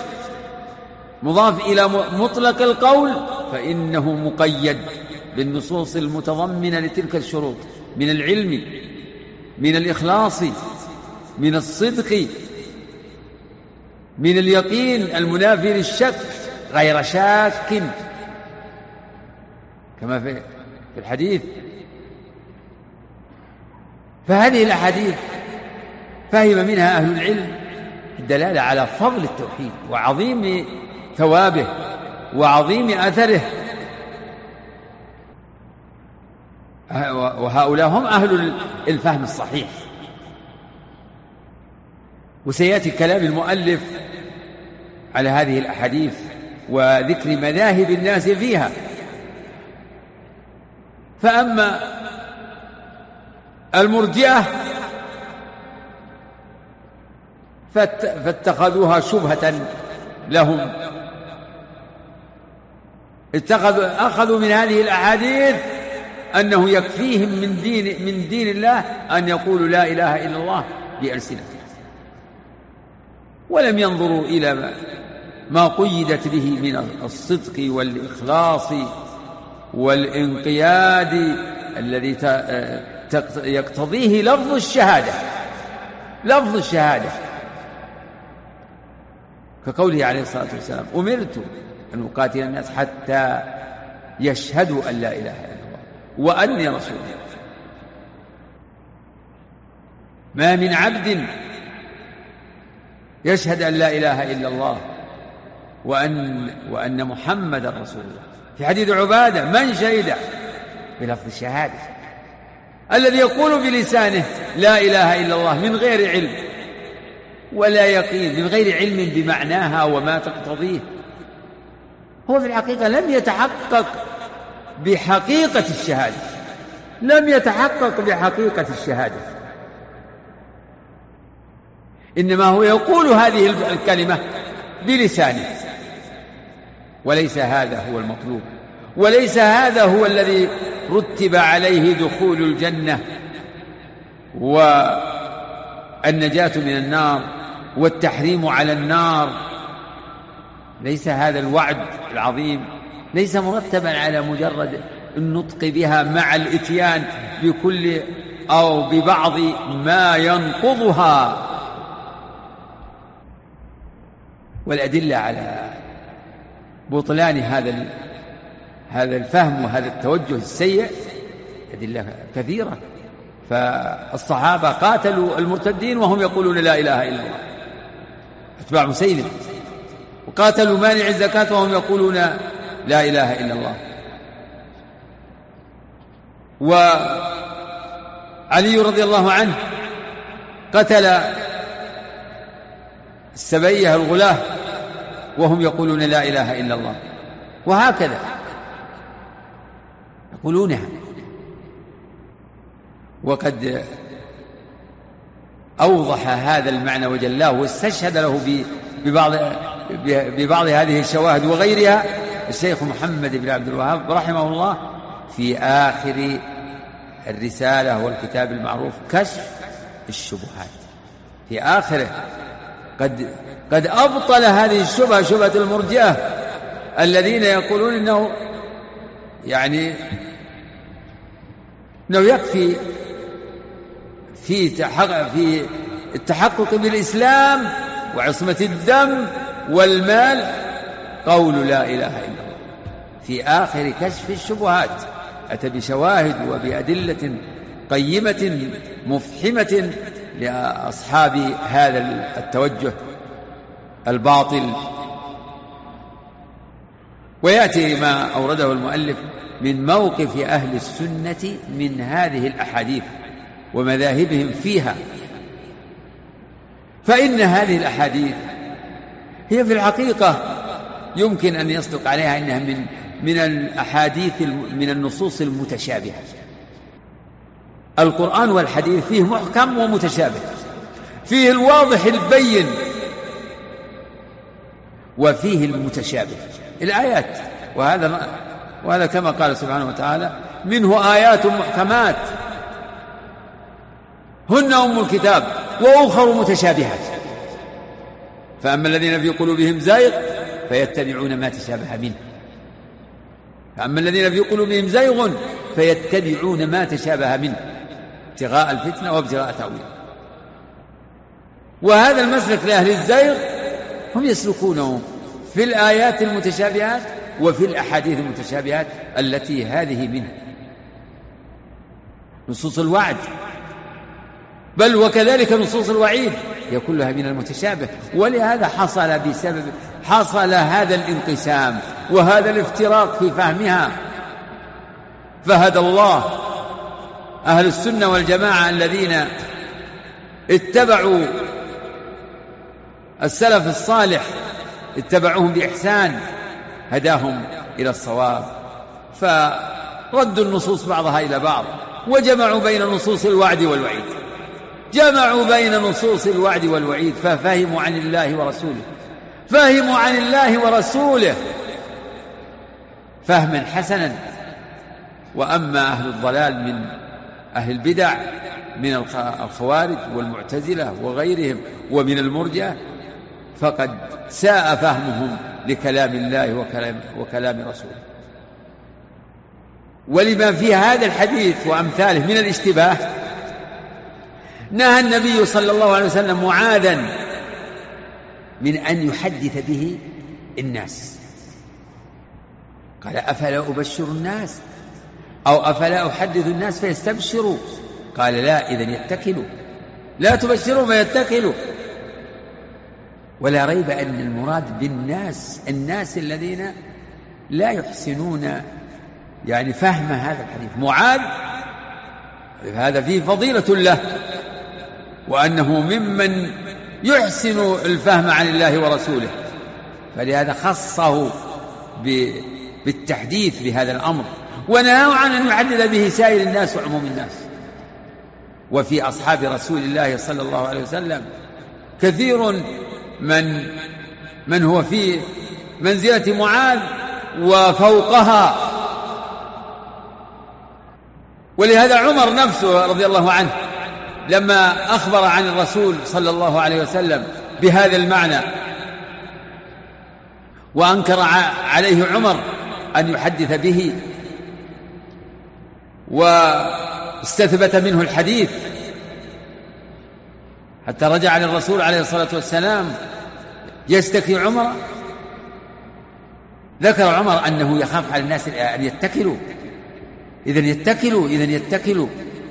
Speaker 2: مضاف إلى مطلق القول فإنه مقيد بالنصوص المتضمنة لتلك الشروط من العلم، من الإخلاص، من الصدق، من اليقين المنافي للشك غير شاك كما في الحديث. فهذه الأحاديث فهم منها أهل العلم الدلالة على فضل التوحيد وعظيم ثوابه وعظيم أثره، وهؤلاء هم أهل الفهم الصحيح. وسيأتي كلام المؤلف على هذه الأحاديث وذكر مذاهب الناس فيها. فأما المرجئة فاتخذوها شبهة لهم، أخذوا من هذه الأحاديث أنه يكفيهم من دين الله أن يقولوا لا إله إلا الله بألسنتهم، ولم ينظروا إلى ما قيدت به من الصدق والإخلاص والانقياد الذي يقتضيه لفظ الشهادة، كقوله عليه الصلاة والسلام: أمرت أن أقاتل الناس حتى يشهدوا أن لا إله إلا الله وأني رسول الله. ما من عبد يشهد أن لا إله إلا الله وأن محمد رسول الله. في حديث عبادة: من شهد بلفظ الشهادة، الذي يقول بلسانه لا إله إلا الله من غير علم ولا يقين، من غير علم بمعناها وما تقتضيه، هو في الحقيقة لم يتحقق بحقيقة الشهادة، إنما هو يقول هذه الكلمة بلسانه، وليس هذا هو المطلوب، وليس هذا هو الذي رتب عليه دخول الجنة والنجاة من النار والتحريم على النار. ليس هذا الوعد العظيم ليس مرتبا على مجرد النطق بها مع الإتيان بكل أو ببعض ما ينقضها. والأدلة على بطلان هذا الفهم وهذا التوجه السيء أدلة كثيرة. فالصحابة قاتلوا المرتدين وهم يقولون لا إله إلا الله، أتباع مسيلم، وقاتلوا مانع الزكاة وهم يقولون لا إله إلا الله. وعلي رضي الله عنه قتل السبية الغلاة وهم يقولون لا إله إلا الله، وهكذا يقولونها. وقد أوضح هذا المعنى وجلاه واستشهد له ببعض هذه الشواهد وغيرها الشيخ محمد بن عبد الوهاب رحمه الله في آخر الرسالة والكتاب المعروف كشف الشبهات. في آخره قد أبطل هذه الشبهة، شبهة المرجئة الذين يقولون إنه يكفي في التحقق بالإسلام وعصمة الدم والمال قول لا إله إلا الله في آخر كشف الشبهات، أتى بشواهد وبأدلة قيمة مفحمة لأصحاب هذا التوجه الباطل. ويأتي ما أورده المؤلف من موقف أهل السنة من هذه الأحاديث ومذاهبهم فيها. فإن هذه الأحاديث هي في الحقيقة يمكن أن يصدق عليها أنها من الأحاديث من النصوص المتشابهة. القرآن والحديث فيه محكم ومتشابه، فيه الواضح البين وفيه المتشابه الآيات. وهذا كما قال سبحانه وتعالى منه آيات محكمات هن أم الكتاب وأخر متشابهات، فأما الذين في قلوبهم زيغ فيتبعون ما تشابه منه، فأما الذين في قلوبهم زيغ فيتبعون ما تشابه منه ابتغاء الفتنة وابتغاء تأويله. وهذا المسلك لأهل الزيغ هم يسلكونه في الآيات المتشابهات وفي الأحاديث المتشابهات التي هذه منها نصوص الوعد، بل وكذلك نصوص الوعيد هي كلها من المتشابه. ولهذا حصل هذا الانقسام وهذا الافتراق في فهمها. فهدى الله أهل السنة والجماعة الذين اتبعوا السلف الصالح، اتبعوهم بإحسان، هداهم إلى الصواب، فردوا النصوص بعضها إلى بعض وجمعوا بين نصوص الوعد والوعيد، جمعوا بين نصوص الوعد والوعيد، ففهموا عن الله ورسوله، فهموا عن الله ورسوله فهما حسنا. وأما أهل الضلال من أهل البدع من الخوارج والمعتزلة وغيرهم ومن المرجئة فقد ساء فهمهم لكلام الله وكلام رسوله. ولما في هذا الحديث وأمثاله من الاشتباه نهى النبي صلى الله عليه وسلم معاذا من أن يحدث به الناس، قال أفلا أبشر الناس أو أفلا أحدث الناس فيستبشروا؟ قال لا، إذن يتكلوا، لا تبشروا فيتكلوا. ولا ريب أن المراد بالناس الناس الذين لا يحسنون يعني فهم هذا الحديث. معاذ هذا فيه فضيلة له وأنه ممن يحسن الفهم عن الله ورسوله، فلهذا خصه بالتحديث بهذا الأمر ونهاه عن أن يحدث به سائر الناس وعموم الناس. وفي أصحاب رسول الله صلى الله عليه وسلم كثير من هو في منزلة معاذ وفوقها. ولهذا عمر نفسه رضي الله عنه لما أخبر عن الرسول صلى الله عليه وسلم بهذا المعنى وأنكر عليه عمر أن يحدث به واستثبت منه الحديث حتى رجع للرسول عليه الصلاة والسلام يشتكي عمر، ذكر عمر أنه يخاف على الناس أن يتكلوا، إذن يتكلوا،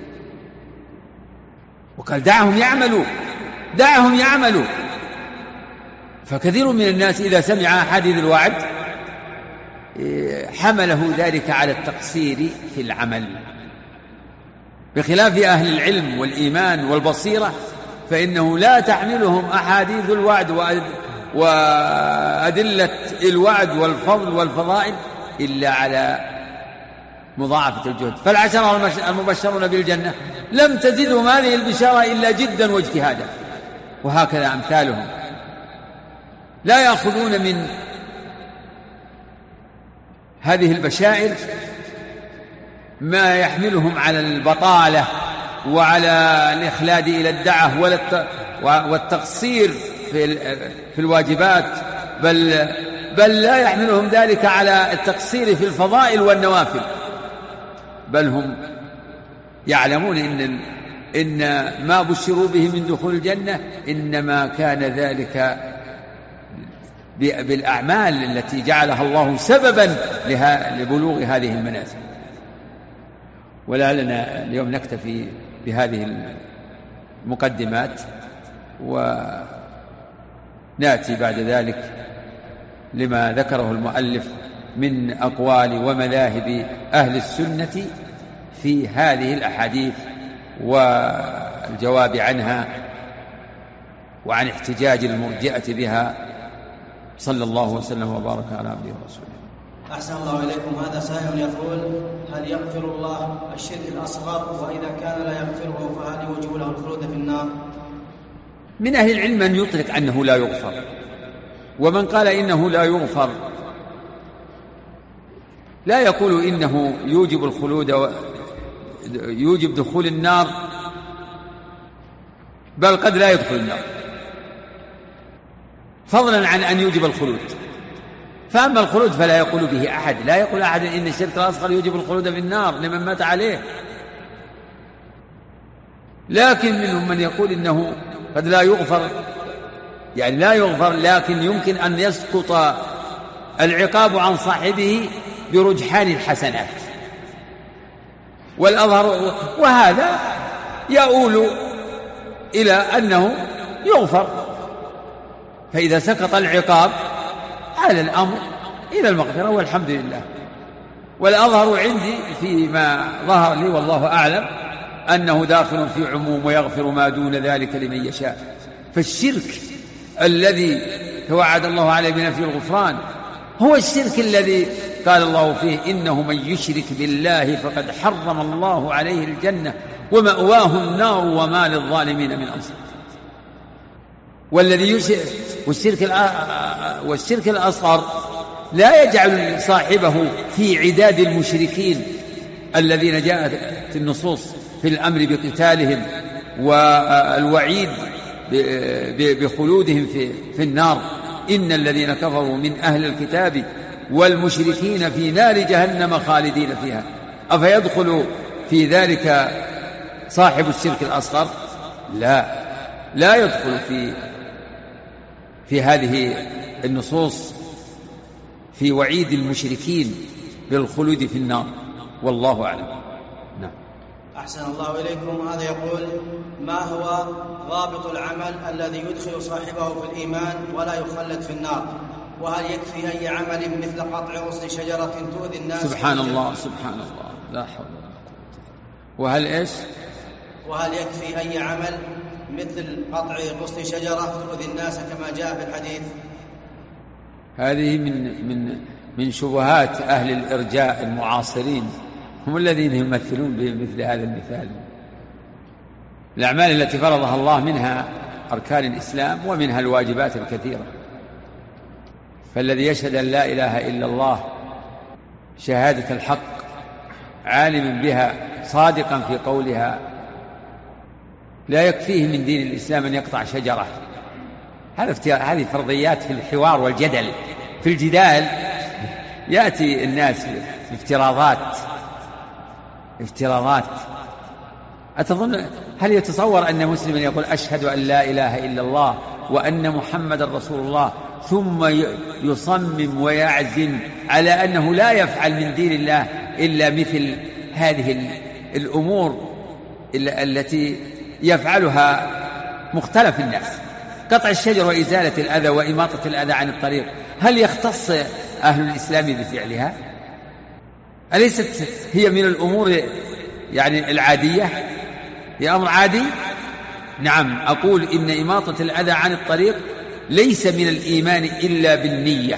Speaker 2: وقال دعهم يعملوا. فكثير من الناس إذا سمع أحاديث الوعد حمله ذلك على التقصير في العمل، بخلاف أهل العلم والإيمان والبصيرة فإنه لا تحملهم أحاديث الوعد وأدلة الوعد والفضل والفضائل إلا على مضاعفة الجهد. فالعشرة المبشرون بالجنة لم تزدهم هذه البشارة إلا جدا واجتهادا، وهكذا أمثالهم لا يأخذون من هذه البشائر ما يحملهم على البطالة وعلى الإخلاد إلى الدعة والتقصير في الواجبات، بل لا يحملهم ذلك على التقصير في الفضائل والنوافل، بل هم يعلمون إن ما بشروا به من دخول الجنة إنما كان ذلك بالأعمال التي جعلها الله سببا لبلوغ هذه المنازل. ولعلنا اليوم نكتفي بهذه المقدمات، ونأتي بعد ذلك لما ذكره المؤلف من أقوال ومذاهب أهل السنة في هذه الأحاديث والجواب عنها وعن احتجاج المرجئة بها، صلى الله وسلم وبارك على عبده ورسوله.
Speaker 3: أحسن الله إليكم. هذا سائل يقول: هل يغفر الله الشرك الأصغر؟ وإذا كان لا يغفره فهل يوجب له الخلود في النار؟
Speaker 2: من أهل العلم من يطلق أنه لا يغفر، ومن قال إنه لا يغفر لا يقول إنه يوجب الخلود يوجب دخول النار، بل قد لا يدخل النار، فضلا عن أن يوجب الخلود. فأما الخلود فلا يقول به أحد، لا يقول أحد إن الشرك الأصغر يوجب الخلود في النار لمن مات عليه، لكن منهم من يقول إنه قد لا يغفر، يعني لا يغفر لكن يمكن أن يسقط العقاب عن صاحبه برجحان الحسنات والأظهر، وهذا يؤول إلى أنه يغفر. فإذا سقط العقاب على الأمر إلى المغفرة والحمد لله. والأظهر عندي فيما ظهر لي والله أعلم أنه داخل في عموم ويغفر ما دون ذلك لمن يشاء. فالشرك الذي توعد الله عليه بنفي الغفران هو الشرك الذي قال الله فيه: إنه من يشرك بالله فقد حرم الله عليه الجنة ومأواه النار وما للظالمين من أنصار. والشرك الأصغر لا يجعل صاحبه في عداد المشركين الذين جاءت النصوص في الأمر بقتالهم والوعيد بخلودهم في النار: إن الذين كفروا من أهل الكتاب والمشركين في نار جهنم خالدين فيها. أفيدخل في ذلك صاحب الشرك الأصغر؟ لا يدخل في هذه النصوص في وعيد المشركين بالخلود في النار، والله أعلم. نعم.
Speaker 3: أحسن الله إليكم. هذا يقول: ما هو ضابط العمل الذي يدخل صاحبه في الإيمان ولا يخلد في النار؟ وهل يكفي أي عمل مثل قطع غصن شجرة تؤذي الناس؟
Speaker 2: سبحان الله سبحان الله، لا حول ولا قوة. وهل
Speaker 3: يكفي أي عمل مثل قطع غصن شجرة تؤذي الناس كما جاء في الحديث؟
Speaker 2: هذه من شبهات أهل الإرجاء المعاصرين، هم الذين يمثلون بمثل هذا المثال. الأعمال التي فرضها الله منها أركان الإسلام ومنها الواجبات الكثيرة، فالذي يشهد أن لا إله إلا الله شهادة الحق عالم بها صادقا في قولها لا يكفيه من دين الإسلام أن يقطع شجرة. هذه فرضيات في الحوار والجدل. في الجدال يأتي الناس افتراضات. أتظن هل يتصور أن مسلما يقول أشهد أن لا إله إلا الله وأن محمد رسول الله ثم يصمم ويعزم على أنه لا يفعل من دين الله إلا مثل هذه الأمور التي يفعلها مختلف الناس؟ قطع الشجر وإزالة الأذى وإماطة الأذى عن الطريق، هل يختص أهل الإسلام بفعلها؟ أليست هي من الأمور يعني العادية؟ هي أمر عادي. نعم، أقول إن إماطة الأذى عن الطريق ليس من الإيمان إلا بالنية.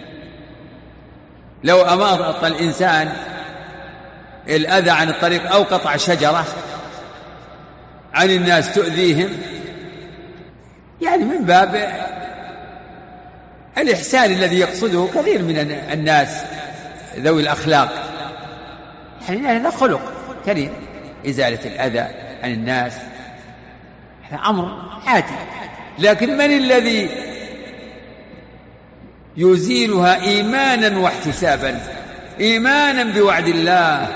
Speaker 2: لو أماط الإنسان الأذى عن الطريق أو قطع شجرة عن الناس تؤذيهم، يعني من باب الإحسان الذي يقصده كثير من الناس ذوي الأخلاق، يعني هذا خلق كريم. إزالة الأذى عن الناس هذا أمر عادي، لكن من الذي يزيلها إيمانا واحتسابا؟ إيمانا بوعد الله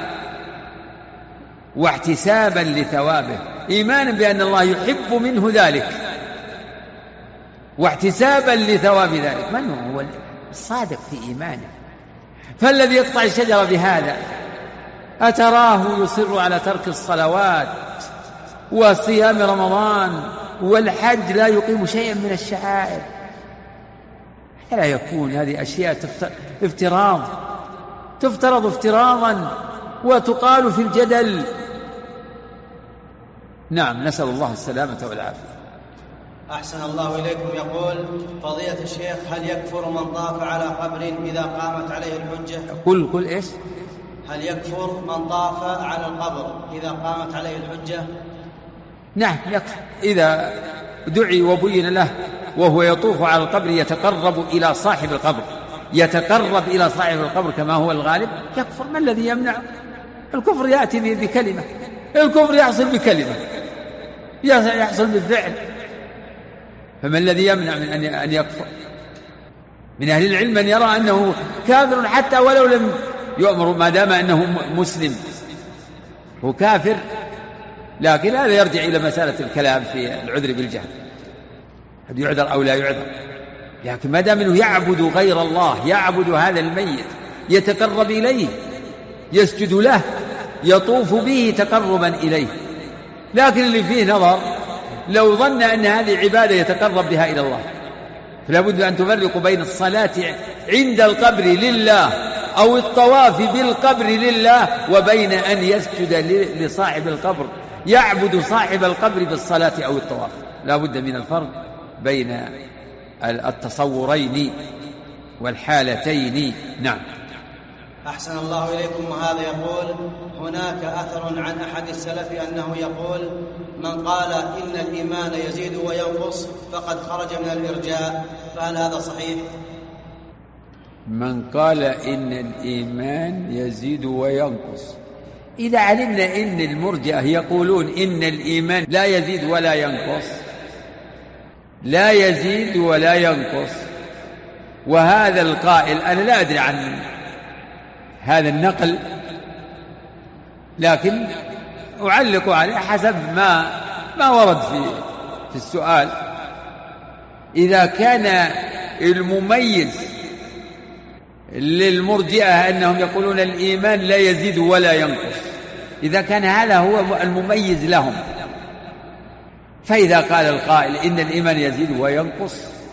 Speaker 2: واحتسابا لثوابه، إيمانا بأن الله يحب منه ذلك واحتسابا لثواب ذلك. من هو الصادق في إيمانه؟ فالذي يقطع الشجرة بهذا أتراه يصر على ترك الصلوات وصيام رمضان والحج، لا يقيم شيئا من الشعائر. لا يكون هذه أشياء تفترض افتراضا وتقال في الجدل. نعم، نسأل الله السلامة والعافية.
Speaker 3: أحسن الله إليكم. يقول فضيلة الشيخ: هل يكفر من طاف على قبر إذا قامت عليه الحجة؟
Speaker 2: قل إيش؟
Speaker 3: هل يكفر من طاف على القبر إذا قامت عليه الحجة؟
Speaker 2: نعم يكفر. إذا دعي وبين له وهو يطوف على القبر يتقرب إلى صاحب القبر كما هو الغالب، يكفر. ما الذي يمنع؟ الكفر يأتي بكلمة، الكفر يحصل بكلمة، يحصل بالفعل. فما الذي يمنع من أن يكفر؟ من أهل العلم من يرى أنه كافر حتى ولو لم يؤمر، ما دام أنه مسلم هو كافر. لكن هذا يرجع إلى مسألة الكلام في العذر بالجهل، هل يعذر أو لا يعذر. لكن ما دام أنه يعبد غير الله، يعبد هذا الميت، يتقرب إليه، يسجد له، يطوف به تقربا إليه. لكن اللي فيه نظر لو ظن أن هذه عبادة يتقرب بها إلى الله، فلا بد أن تفرق بين الصلاة عند القبر لله أو الطواف بالقبر لله وبين أن يسجد لصاحب القبر، يعبد صاحب القبر بالصلاة أو الطواف. لا بد من الفرق بين التصورين والحالتين. نعم.
Speaker 3: أحسن الله إليكم. وهذا يقول: هناك أثر عن أحد السلف أنه يقول: من قال إن الإيمان يزيد وينقص فقد خرج من الإرجاء، فهل هذا صحيح؟
Speaker 2: من قال إن الإيمان يزيد وينقص، إذا علمنا إن المرجئة يقولون إن الإيمان لا يزيد ولا ينقص، لا يزيد ولا ينقص، وهذا القائل أنا لا أدري عن هذا النقل، لكن أعلق عليه حسب ما ورد في السؤال. إذا كان المميز للمرجئة أنهم يقولون الإيمان لا يزيد ولا ينقص، إذا كان هذا هو المميز لهم، فإذا قال القائل إن الإيمان يزيد وينقص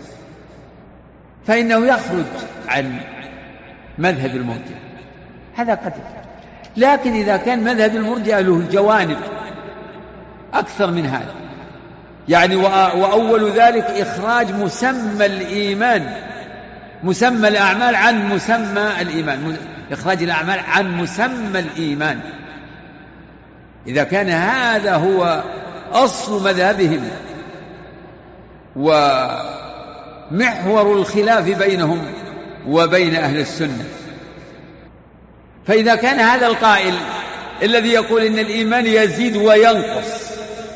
Speaker 2: فإنه يخرج عن مذهب المرجئة، هذا قدر. لكن إذا كان مذهب المرجئة له جوانب أكثر من هذا، يعني وأول ذلك إخراج مسمى الإيمان، مسمى الأعمال عن مسمى الإيمان، إخراج الأعمال عن مسمى الإيمان. إذا كان هذا هو أصل مذهبهم ومحور الخلاف بينهم وبين أهل السنة، فإذا كان هذا القائل الذي يقول إن الإيمان يزيد وينقص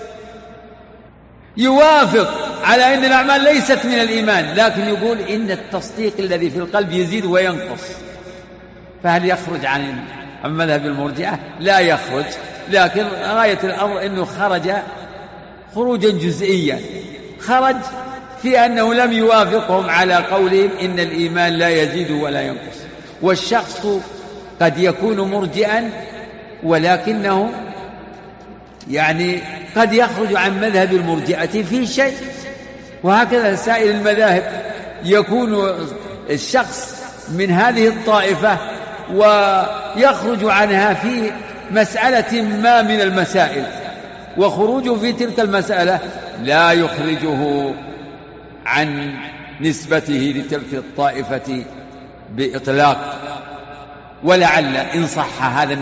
Speaker 2: يوافق على أن الأعمال ليست من الإيمان، لكن يقول إن التصديق الذي في القلب يزيد وينقص، فهل يخرج عن مذهب المرجئة؟ لا يخرج، لكن غاية الأمر أنه خرج خروجا جزئيا، خرج في أنه لم يوافقهم على قولهم إن الإيمان لا يزيد ولا ينقص. والشخص قد يكون مرجئا ولكنه يعني قد يخرج عن مذهب المرجئة في شيء، وهكذا سائر المذاهب يكون الشخص من هذه الطائفة ويخرج عنها في مسألة ما من المسائل، وخروجه في تلك المسألة لا يخرجه عن نسبته لتلك الطائفة بإطلاق. ولعل إن صح هذا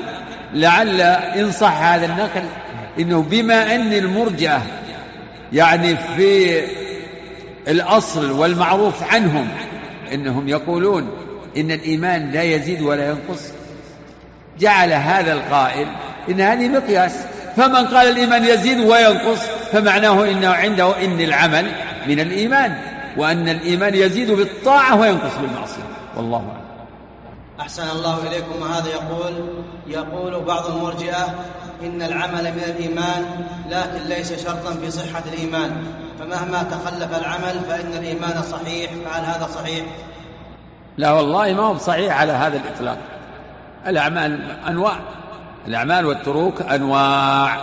Speaker 2: النقل إنه بما أن المرجئة يعني في الأصل والمعروف عنهم إنهم يقولون إن الإيمان لا يزيد ولا ينقص، جعل هذا القائل إن هذه مقياس، فمن قال الإيمان يزيد وينقص فمعناه إنه عنده إن العمل من الإيمان، وأن الإيمان يزيد بالطاعة وينقص بالمعصية، والله أعلم.
Speaker 3: أحسن الله إليكم. هذا يقول بعض المرجئة إن العمل من الإيمان لكن ليس شرطا في صحة الإيمان، فمهما تخلف العمل فإن الإيمان صحيح، فهل هذا صحيح؟
Speaker 2: لا والله ما هو صحيح على هذا الإطلاق. الأعمال أنواع، الأعمال والتروك أنواع.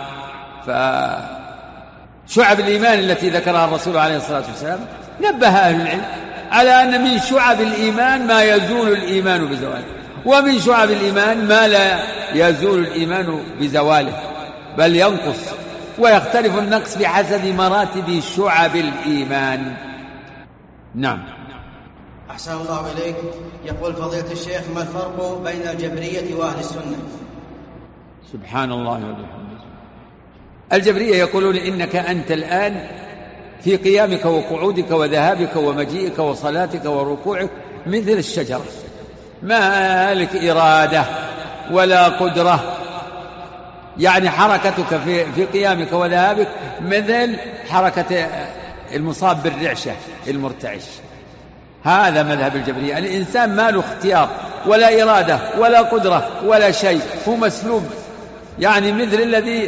Speaker 2: فشعب الإيمان التي ذكرها الرسول عليه الصلاة والسلام نبه أهل العلم على أن من شعب الإيمان ما يزول الإيمان بزواله، ومن شعب الإيمان ما لا يزول الإيمان بزواله بل ينقص، ويختلف النقص بحسب مراتب شعب الإيمان. نعم.
Speaker 3: أحسن الله إليك. يقول فضيلة الشيخ: ما الفرق بين الجبرية وأهل السنة؟
Speaker 2: سبحان الله وبحمده. الجبرية يقولون إنك أنت الآن في قيامك وقعودك وذهابك ومجيئك وصلاتك وركوعك مثل الشجرة، ما لك إرادة ولا قدرة، يعني حركتك في قيامك وذهابك مثل حركة المصاب بالرعشة المرتعش. هذا مذهب الجبرية. الإنسان ما له اختيار ولا إرادة ولا قدرة ولا شيء، هو مسلوب، يعني مثل الذي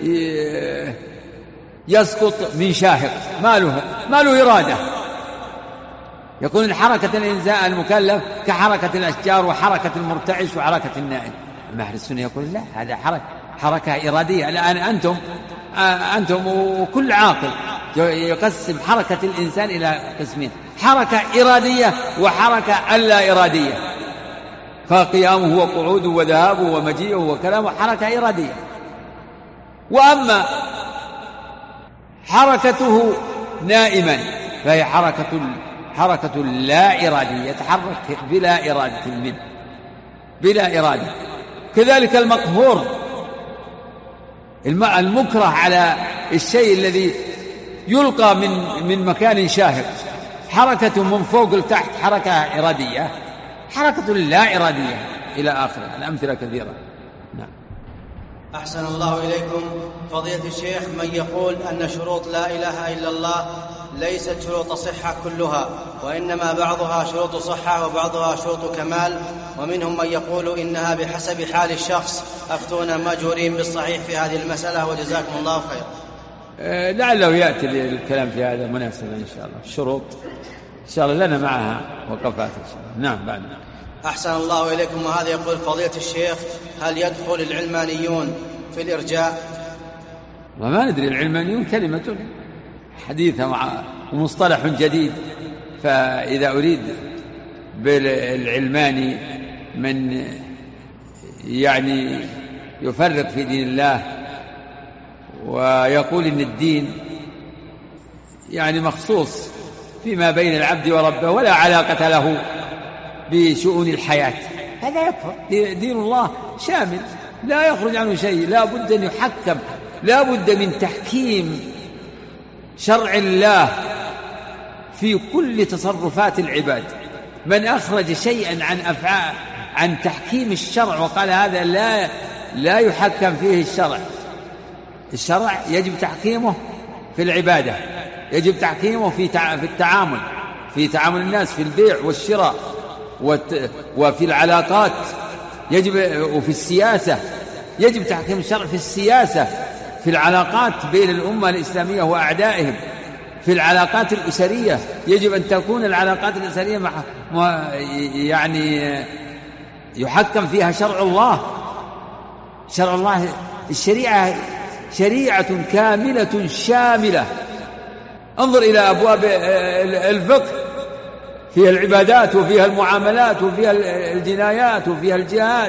Speaker 2: يسقط من شاهق، ما له إرادة. يكون حركة الإنسان المكلف كحركة الأشجار وحركة المرتعش وحركة النائم. أما أهل السنة يقول لا، هذا حركة إرادية. الآن أنتم وكل عاقل يقسم حركة الإنسان إلى قسمين: حركة إرادية وحركة ألا إرادية. فقيامه وقعوده وذهابه ومجيئه وكلامه حركة إرادية. وأما حركته نائما فهي حركة لا إرادية، يتحرك بلا إرادة منه، بلا إرادة. كذلك المقهور المكره على الشيء الذي يلقى من مكان شاهق، حركة من فوق لتحت حركة إرادية، حركة لا إرادية، إلى آخره. الأمثلة كثيرة. نعم.
Speaker 3: أحسن الله إليكم. فضيلة الشيخ: من يقول أن شروط لا إله إلا الله ليست شروط صحة كلها، وإنما بعضها شروط صحة وبعضها شروط كمال، ومنهم من يقول إنها بحسب حال الشخص، أفتونا مأجورين بالصحيح في هذه المسألة وجزاكم الله خير.
Speaker 2: لعله يأتي الكلام في هذا مناسبة إن شاء الله. الشروط إن شاء الله لنا معها وقفات إن شاء الله. نعم. بعد.
Speaker 3: أحسن الله إليكم. وهذا يقول فضيلة الشيخ: هل يدخل العلمانيون في الإرجاء؟
Speaker 2: وما ندري، العلمانيون كلمة حديثة ومصطلح جديد، فإذا أريد بالعلماني من يعني يفرق في دين الله ويقول إن الدين يعني مخصوص فيما بين العبد وربه ولا علاقة له بشؤون الحياة، هذا يكفر. دين الله شامل لا يخرج عنه شيء، لا بد أن يحكم، لا بد من تحكيم شرع الله في كل تصرفات العباد. من أخرج شيئا عن تحكيم الشرع وقال هذا لا يحكم فيه الشرع يجب تحكيمه في العبادة، يجب تحكيمه في التعامل، في تعامل الناس، في البيع والشراء وفي العلاقات، وفي السياسة يجب تحكيم الشرع في السياسة، في العلاقات بين الأمة الإسلامية وأعدائهم، في العلاقات الأسرية يجب أن تكون العلاقات الأسرية يعني يحكم فيها شرع الله. شرع الله، الشريعة شريعة كاملة شاملة. انظر إلى أبواب الفقه، فيها العبادات وفيها المعاملات وفيها الجنايات وفيها الجهاد،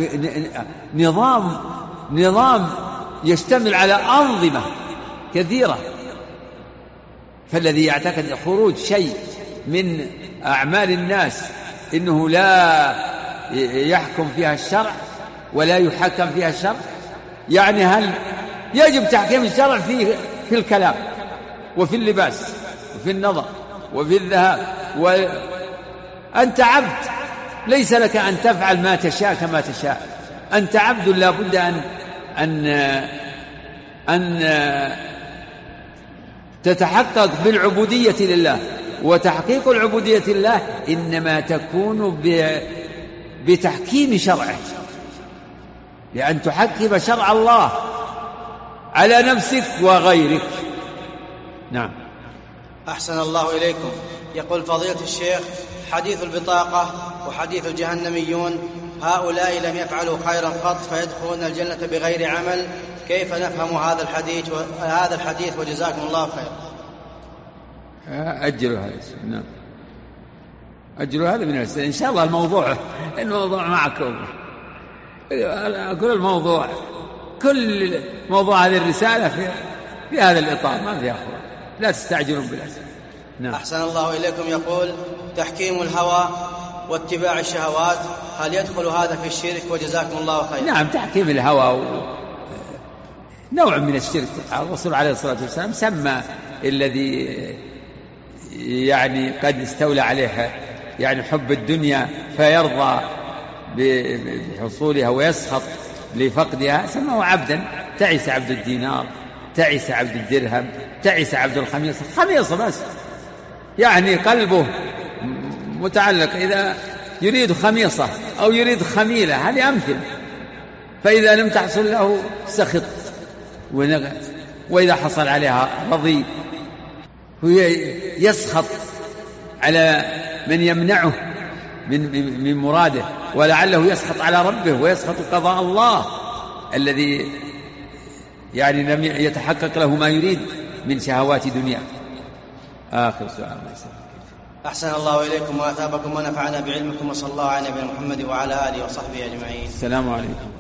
Speaker 2: نظام يشتمل على أنظمة كثيرة. فالذي يعتقد خروج شيء من أعمال الناس إنه لا يحكم فيها الشرع ولا يحكم فيها الشرع، يعني هل يجب تحكيم الشرع في الكلام وفي اللباس وفي النظر وفي الذهاب، وأنت عبد ليس لك أن تفعل ما تشاء كما تشاء، أنت عبد لا بد أن تتحقق بالعبودية لله، وتحقيق العبودية لله إنما تكون بتحكيم شرعه، لأن تحكم شرع الله على نفسك وغيرك. نعم.
Speaker 3: أحسن الله إليكم. يقول فضيلة الشيخ: حديث البطاقة وحديث الجهنميون هؤلاء لم يفعلوا خيرا قط فيدخلون الجنة بغير عمل، كيف نفهم هذا الحديث وجزاكم الله خير؟
Speaker 2: أجلوا هذا. نعم، أجلوا هذا من الأسئلة إن شاء الله. الموضوع معكم. كل موضوع هذه الرسالة في هذا الإطار، ما في أخرى. لا تستعجلون بالأسئلة. نعم.
Speaker 3: أحسن الله إليكم. يقول: تحكيم الهوى واتباع الشهوات، هل يدخل هذا في الشرك وجزاكم الله خير؟
Speaker 2: نعم، تحكيم الهوى نوع من الشرك. الرسول عليه الصلاة والسلام سمى الذي يعني قد استولى عليها يعني حب الدنيا فيرضى بحصولها ويسخط لفقدها، سماه عبدا. تعس عبد الدينار، تعس عبد الدرهم، تعس عبد الخميصة بس، يعني قلبه متعلق. إذا يريد خميصة أو يريد خميلة، هذه أمثل. فإذا لم تحصل له سخط ونغت، وإذا حصل عليها رضي. يسخط على من يمنعه من مراده، ولعله يسخط على ربه ويسخط قضاء الله الذي يعني لم يتحقق له ما يريد من شهوات دنيا. آخر سؤال.
Speaker 3: أحسن الله إليكم وأثابكم ونفعنا بعلمكم، وصلى الله على نبينا محمد وعلى آله وصحبه أجمعين.
Speaker 2: السلام عليكم.